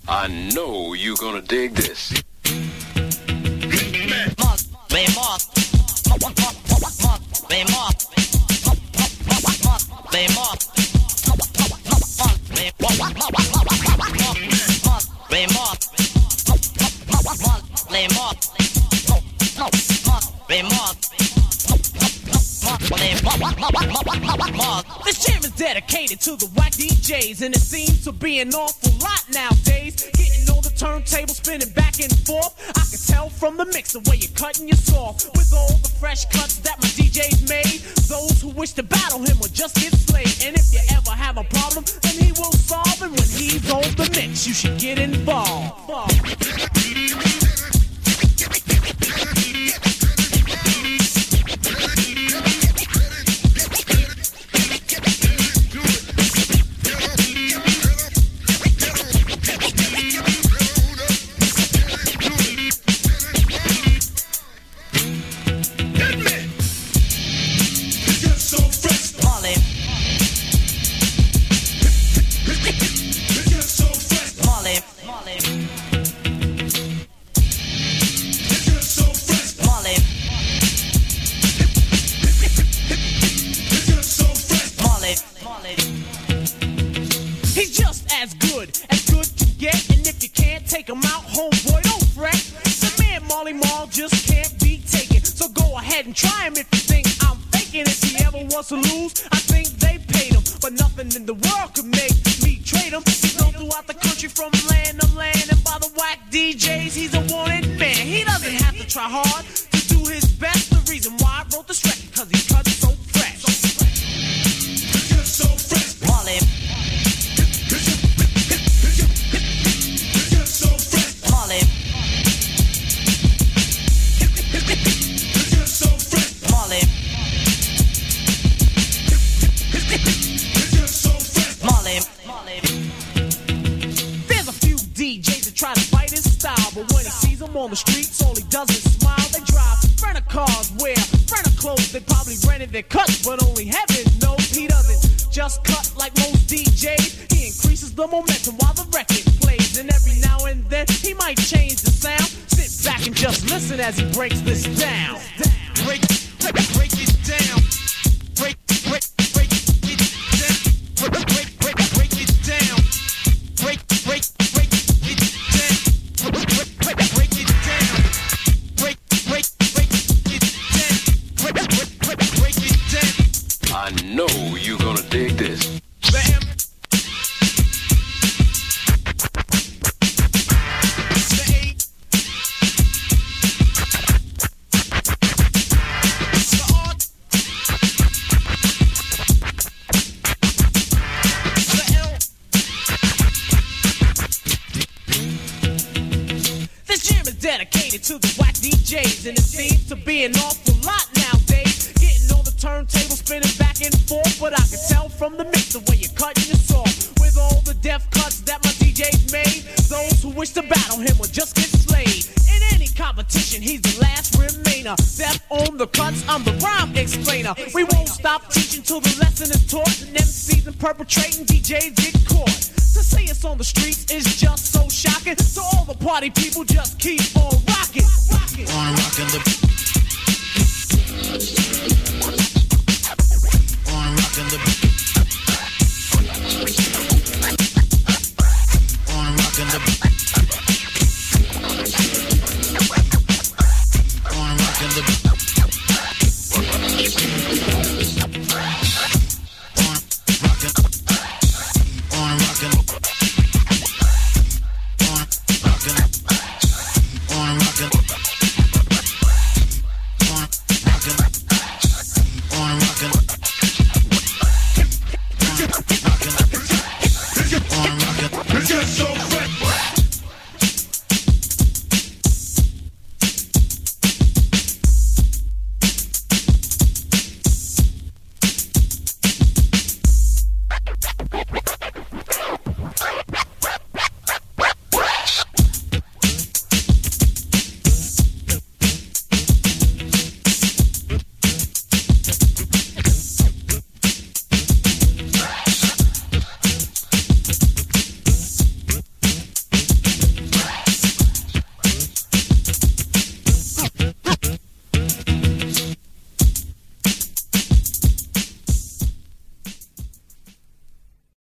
I know you're gonna dig this. This jam is dedicated to the whack DJs, and it seems to be an awful lot nowadays. Getting on the turntable, spinning back and forth. I can tell from the mix the way you're cutting your saw. With all the fresh cuts that my DJs made, those who wish to battle him will just get slayed. And if you ever have a problem, then he will solve it. When he's on the mix, you should get involved. He's just as good to get, and if you can't take him out, homeboy, don't fret. The man Marley Marl just can't be taken, so go ahead and try him if you think I'm faking. If he ever wants to lose, I think they paid him, but nothing in the world could make me trade him. He's known throughout the country from land to land, and by the whack DJs, he's a wanted man. He doesn't have to try hard to do his best. The reason why I wrote this record, cause he cuts so fresh. So fresh. Marley. There's a few DJs that try to fight his style, but when he sees them on the streets, all he does is smile. They drive rental cars, wear rental clothes. They probably rented their cuts, but only heaven knows he doesn't just cut like most DJs. He increases the momentum while the record plays, and every now and then he might change the sound. Sit back and just listen as he breaks this down. Break it down. Break it down. Break it down. Break it down. Break it down. Break it down. I know you're gonna dig this. Dedicated to the whack DJs, and it seems to be an awful lot nowadays. Getting on the turntable, spinning back and forth, but I can tell from the mix the way you're cutting your saw. With all the death cuts that my DJs made, those who wish to battle him will just get slayed. In any competition, he's the last remainer. Death on the cuts, I'm the rhyme explainer. We won't stop teaching till the lesson is taught, and MCs and perpetrating DJs get caught. To see us on the streets is just so shocking. So all the party people just keep on rocking. On rocking the. On rocking the. On rocking the. On rocking the. It's just so